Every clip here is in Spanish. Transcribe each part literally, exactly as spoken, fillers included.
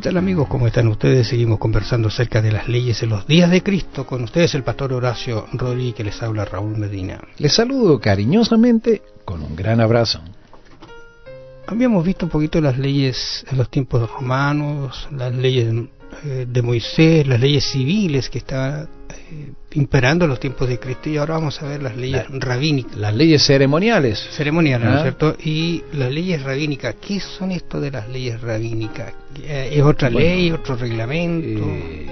tal, amigos? ¿Cómo están ustedes? Seguimos conversando acerca de las leyes en los días de Cristo. Con ustedes el pastor Horacio Rodríguez, que les habla Raúl Medina. Les saludo cariñosamente con un gran abrazo. Habíamos visto un poquito las leyes en los tiempos romanos, las leyes eh, de Moisés, las leyes civiles que estaban eh, imperando en los tiempos de Cristo, y ahora vamos a ver las leyes la, rabínicas. Las leyes ceremoniales. Ceremoniales, ¿Ah? ¿no es cierto? Y las leyes rabínicas, ¿qué son esto de las leyes rabínicas? ¿Es otra bueno, ley, otro reglamento? Eh,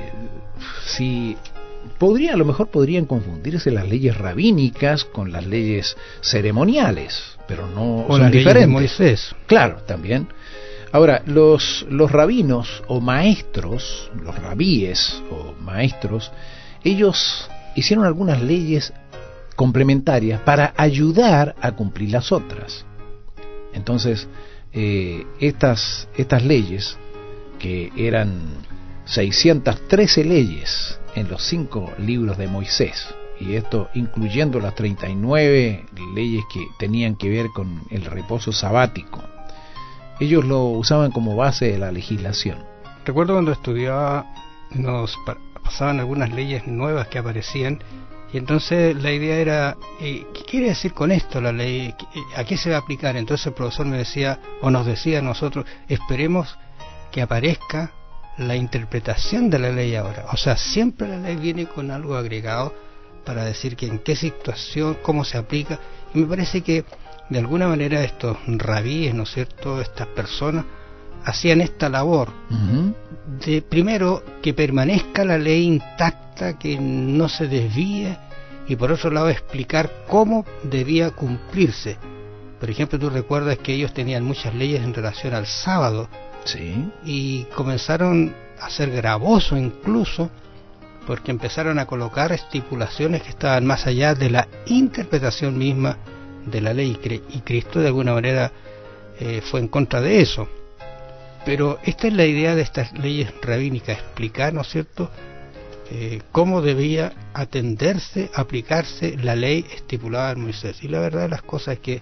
si podría, a lo mejor podrían confundirse las leyes rabínicas con las leyes ceremoniales, pero no o son las diferentes. Leyes de Moisés. Claro, también. Ahora, los, los rabinos o maestros, los rabíes o maestros, ellos hicieron algunas leyes complementarias para ayudar a cumplir las otras. Entonces, eh, estas, estas leyes, que eran seiscientas trece leyes en los cinco libros de Moisés, y esto incluyendo las treinta y nueve leyes que tenían que ver con el reposo sabático, ellos lo usaban como base de la legislación. Recuerdo cuando estudiaba, nos pasaban algunas leyes nuevas que aparecían, y entonces la idea era, eh, ¿qué quiere decir con esto la ley? ¿A qué se va a aplicar? Entonces el profesor me decía, o nos decía a nosotros, esperemos que aparezca la interpretación de la ley ahora. O sea, siempre la ley viene con algo agregado para decir que en qué situación, cómo se aplica, y me parece que de alguna manera estos rabíes, ¿no es cierto?, estas personas hacían esta labor uh-huh. de primero que permanezca la ley intacta, que no se desvíe, y por otro lado explicar cómo debía cumplirse. Por ejemplo, tú recuerdas que ellos tenían muchas leyes en relación al sábado, sí, y comenzaron a ser gravoso incluso porque empezaron a colocar estipulaciones que estaban más allá de la interpretación misma de la ley, y Cristo de alguna manera eh, fue en contra de eso. Pero esta es la idea de estas leyes rabínicas, explicar, ¿no es cierto?, eh, cómo debía atenderse, aplicarse la ley estipulada en Moisés. Y la verdad de las cosas es que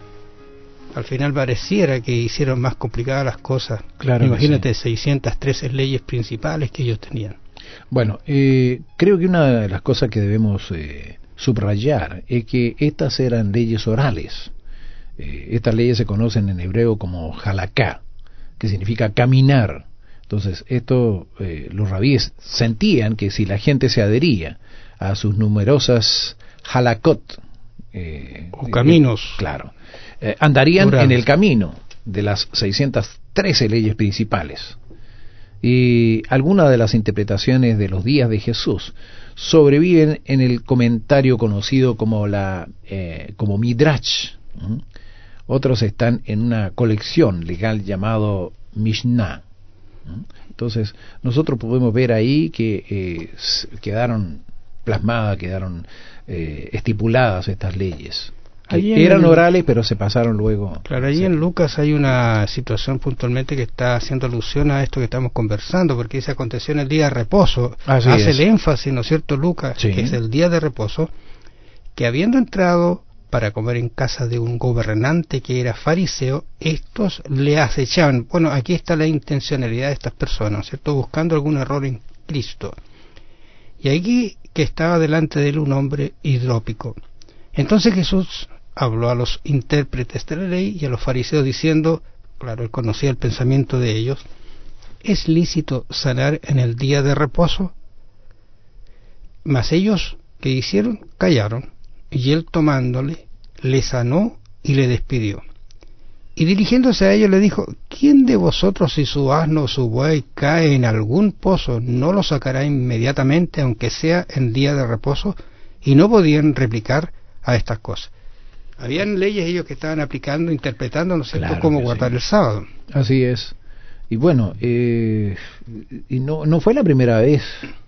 al final pareciera que hicieron más complicadas las cosas. Claro, imagínate, sí. seiscientas trece leyes principales que ellos tenían. Bueno, eh, creo que una de las cosas que debemos eh, subrayar es que estas eran leyes orales. Eh, estas leyes se conocen en hebreo como halaká, que significa caminar. Entonces, esto eh, los rabíes sentían que si la gente se adhería a sus numerosas halakot, eh, o caminos, eh, claro, eh, andarían orales en el camino de las seiscientas trece leyes principales. Y algunas de las interpretaciones de los días de Jesús sobreviven en el comentario conocido como la eh, como Midrash. ¿Mm? Otros están en una colección legal llamado Mishnah. ¿Mm? Entonces nosotros podemos ver ahí que eh, quedaron plasmadas, quedaron eh, estipuladas estas leyes. Eran el, orales, pero se pasaron luego. Claro, allí en Lucas hay una situación puntualmente que está haciendo alusión a esto que estamos conversando, porque dice aconteció en el día de reposo. Así Hace es. el énfasis, ¿no es cierto, Lucas? Sí. Que es el día de reposo, que habiendo entrado para comer en casa de un gobernante que era fariseo, estos le acechaban. Bueno, aquí está la intencionalidad de estas personas, ¿no es cierto?, buscando algún error en Cristo. Y aquí que estaba delante de él un hombre hidrópico. Entonces Jesús habló a los intérpretes de la ley y a los fariseos diciendo, claro, él conocía el pensamiento de ellos, ¿es lícito sanar en el día de reposo? Mas ellos, ¿qué hicieron? Callaron, y él tomándole, le sanó y le despidió. Y dirigiéndose a ellos le dijo, ¿quién de vosotros si su asno o su buey cae en algún pozo no lo sacará inmediatamente, aunque sea en día de reposo? Y no podían replicar a estas cosas. Habían leyes ellos que estaban aplicando, interpretando, ¿no es cierto?, claro cómo guardar sí. el sábado. Así es. Y bueno, eh, y no, no fue la primera vez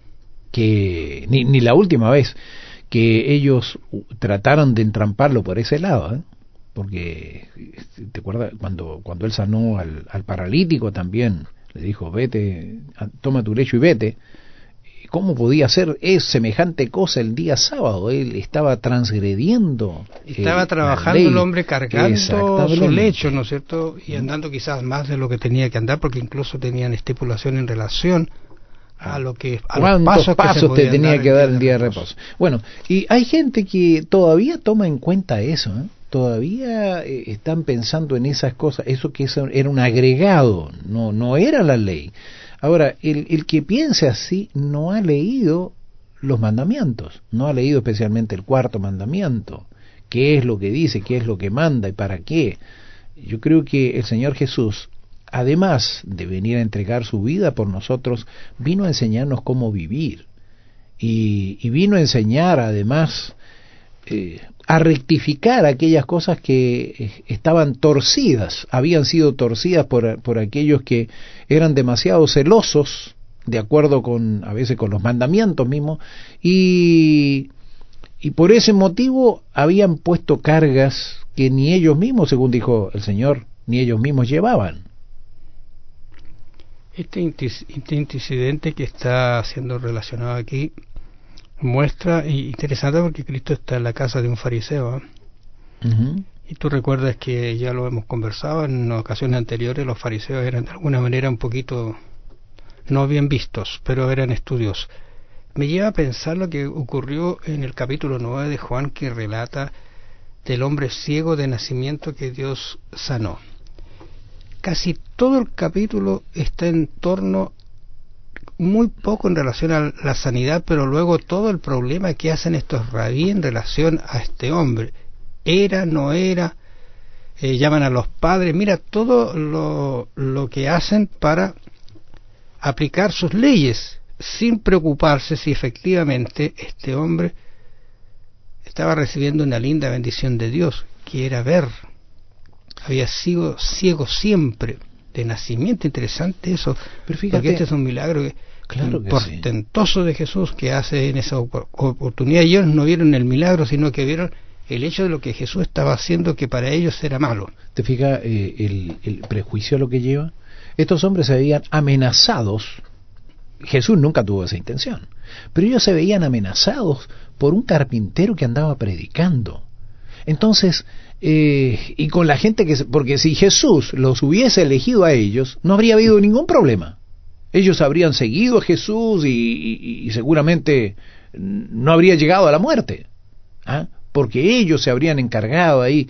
que, ni, ni la última vez que ellos trataron de entramparlo por ese lado, ¿eh? Porque, ¿te acuerdas? Cuando, cuando él sanó al, al paralítico también, le dijo, vete, toma tu lecho y vete. ¿cómo podía hacer es semejante cosa el día sábado? Él estaba transgrediendo. Estaba eh, trabajando el hombre cargando su lecho, ¿no es cierto? Y andando quizás más de lo que tenía que andar, porque incluso tenían estipulación en relación a lo que a ¿Cuántos los pasos, pasos que se te tenía que dar el día de reposo? reposo? Bueno, y hay gente que todavía toma en cuenta eso, ¿eh? Todavía eh, están pensando en esas cosas, eso que eso era un agregado, no, no era la ley. Ahora, el, el que piense así no ha leído los mandamientos, no ha leído especialmente el cuarto mandamiento, qué es lo que dice, qué es lo que manda y para qué. Yo creo que el Señor Jesús, además de venir a entregar su vida por nosotros, vino a enseñarnos cómo vivir y, y vino a enseñar además eh, a rectificar aquellas cosas que eh, estaban torcidas, habían sido torcidas por, por aquellos que eran demasiado celosos, de acuerdo con, a veces con los mandamientos mismos, y, y por ese motivo habían puesto cargas que ni ellos mismos, según dijo el Señor, ni ellos mismos llevaban. Este, este incidente que está siendo relacionado aquí muestra, interesante porque Cristo está en la casa de un fariseo, ¿eh? Uh-huh. Y tú recuerdas que ya lo hemos conversado en ocasiones anteriores, los fariseos eran de alguna manera un poquito no bien vistos, pero eran estudios. Me lleva a pensar lo que ocurrió en el capítulo nueve de Juan, que relata del hombre ciego de nacimiento que Dios sanó. Casi todo el capítulo está en torno, muy poco en relación a la sanidad, pero luego todo el problema que hacen estos rabí en relación a este hombre. Era, no era, eh, llaman a los padres, mira todo lo, lo que hacen para aplicar sus leyes, sin preocuparse si efectivamente este hombre estaba recibiendo una linda bendición de Dios, que era ver. Había sido ciego siempre, de nacimiento. Interesante eso, pero fíjate, porque este es un milagro que, claro que portentoso sí. de Jesús que hace en esa oportunidad. Ellos no vieron el milagro, sino que vieron el hecho de lo que Jesús estaba haciendo, que para ellos era malo. ¿Te fijas eh, el, el prejuicio a lo que lleva? Estos hombres se veían amenazados. Jesús nunca tuvo esa intención, pero ellos se veían amenazados por un carpintero que andaba predicando. Entonces, eh, y con la gente que... Porque si Jesús los hubiese elegido a ellos, no habría habido ningún problema. Ellos habrían seguido a Jesús y, y, y seguramente no habría llegado a la muerte, ¿ah? Porque ellos se habrían encargado ahí.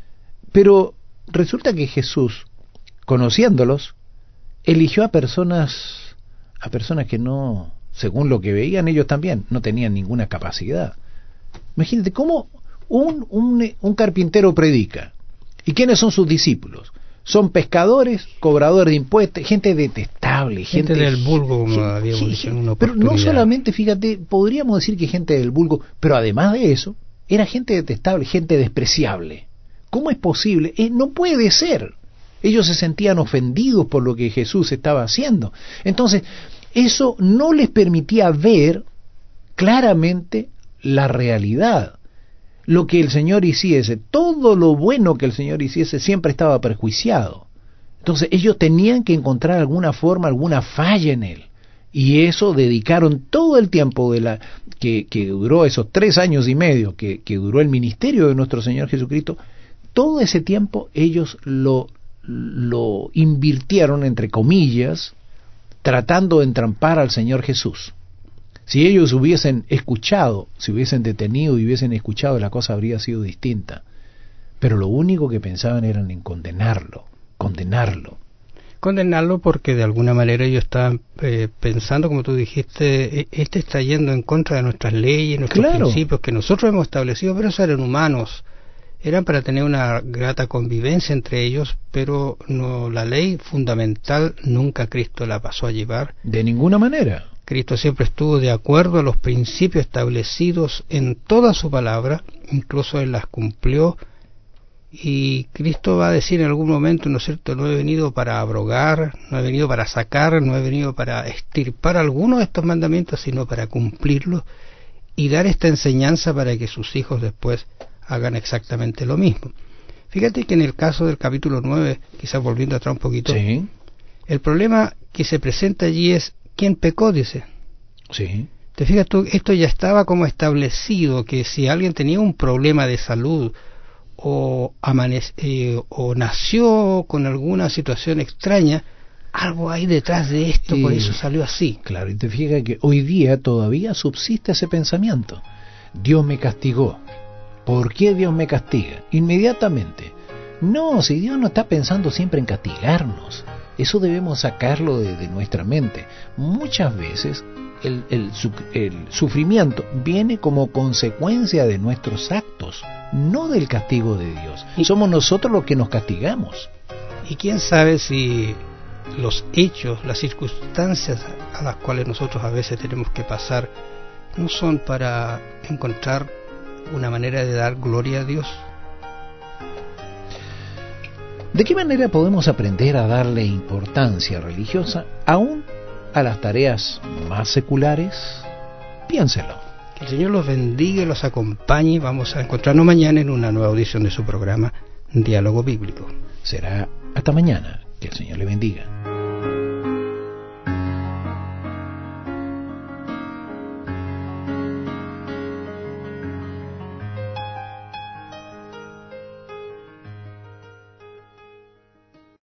Pero resulta que Jesús, conociéndolos, eligió a personas, a personas que no, según lo que veían ellos también, no tenían ninguna capacidad. Imagínate cómo un, un, un carpintero predica. ¿Y quiénes son sus discípulos? Son pescadores, cobradores de impuestos, gente detestable, gente, gente del vulgo, como gente, habíamos dicho en una pero no solamente, fíjate, podríamos decir que gente del vulgo, pero además de eso, era gente detestable, gente despreciable. ¿Cómo es posible? Eh, no puede ser. Ellos se sentían ofendidos por lo que Jesús estaba haciendo. Entonces, eso no les permitía ver claramente la realidad. Lo que el Señor hiciese, todo lo bueno que el Señor hiciese siempre estaba perjuiciado. Entonces ellos tenían que encontrar alguna forma, alguna falla en Él. Y eso dedicaron todo el tiempo de la que, que duró esos tres años y medio que, que duró el ministerio de nuestro Señor Jesucristo. Todo ese tiempo ellos lo, lo invirtieron, entre comillas, tratando de entrampar al Señor Jesús. Si ellos hubiesen escuchado, si hubiesen detenido y hubiesen escuchado, la cosa habría sido distinta. Pero lo único que pensaban era en condenarlo, condenarlo. Condenarlo porque de alguna manera ellos estaban eh, pensando, como tú dijiste, este está yendo en contra de nuestras leyes, nuestros claro. principios que nosotros hemos establecido, pero esos eran humanos. Eran para tener una grata convivencia entre ellos, pero no, la ley fundamental nunca Cristo la pasó a llevar. De ninguna manera. Cristo siempre estuvo de acuerdo a los principios establecidos en toda su palabra, incluso Él las cumplió, y Cristo va a decir en algún momento, ¿no es cierto?, no he venido para abrogar, no he venido para sacar, no he venido para extirpar algunos de estos mandamientos, sino para cumplirlos y dar esta enseñanza para que sus hijos después hagan exactamente lo mismo. Fíjate que en el caso del capítulo nueve, quizás volviendo atrás un poquito, sí. El problema que se presenta allí es ¿quién pecó? Dice. Sí. Te fijas tú, esto ya estaba como establecido, que si alguien tenía un problema de salud o, amanece, eh, o nació con alguna situación extraña, algo hay detrás de esto, y por eso salió así. Claro, y te fijas que hoy día todavía subsiste ese pensamiento. Dios me castigó. ¿Por qué Dios me castiga? Inmediatamente. No, si Dios no está pensando siempre en castigarnos, eso debemos sacarlo de, de nuestra mente. Muchas veces el, el, el sufrimiento viene como consecuencia de nuestros actos, no del castigo de Dios. Y somos nosotros los que nos castigamos. Y quién sabe si los hechos, las circunstancias a las cuales nosotros a veces tenemos que pasar no son para encontrar una manera de dar gloria a Dios. ¿De qué manera podemos aprender a darle importancia religiosa aún a las tareas más seculares? Piénselo. Que el Señor los bendiga y los acompañe. Vamos a encontrarnos mañana en una nueva audición de su programa Diálogo Bíblico. Será hasta mañana. Que el Señor le bendiga.